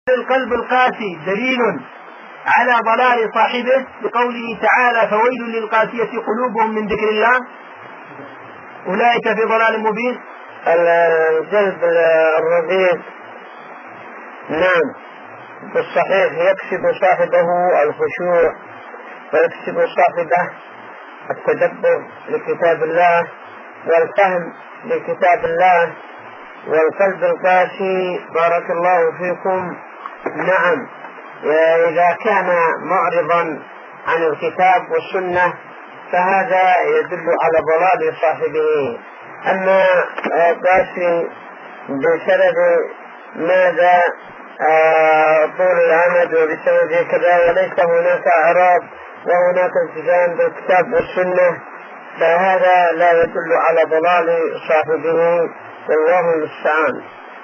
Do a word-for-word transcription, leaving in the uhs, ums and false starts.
القلب القاسي دليل على ضلال صاحبه بقوله تعالى: فويل للقاسية قلوبهم من ذكر الله أولئك في ضلال مبين. القلب الرقيق نعم بالصحيح يكسب صاحبه الخشوع ويكسب صاحبه التدبر لكتاب الله والفهم لكتاب الله. والقلب القاسي بارك الله فيكم نعم إذا كان معرضا عن الكتاب والسنة فهذا يدل على ضلال صاحبه. أما قاسي بسبب ماذا طول العمد وبسبب كذا وليس هناك إعراض وهناك التزام بالكتاب والسنة فهذا لا يدل على ضلال صاحبه والله المستعان.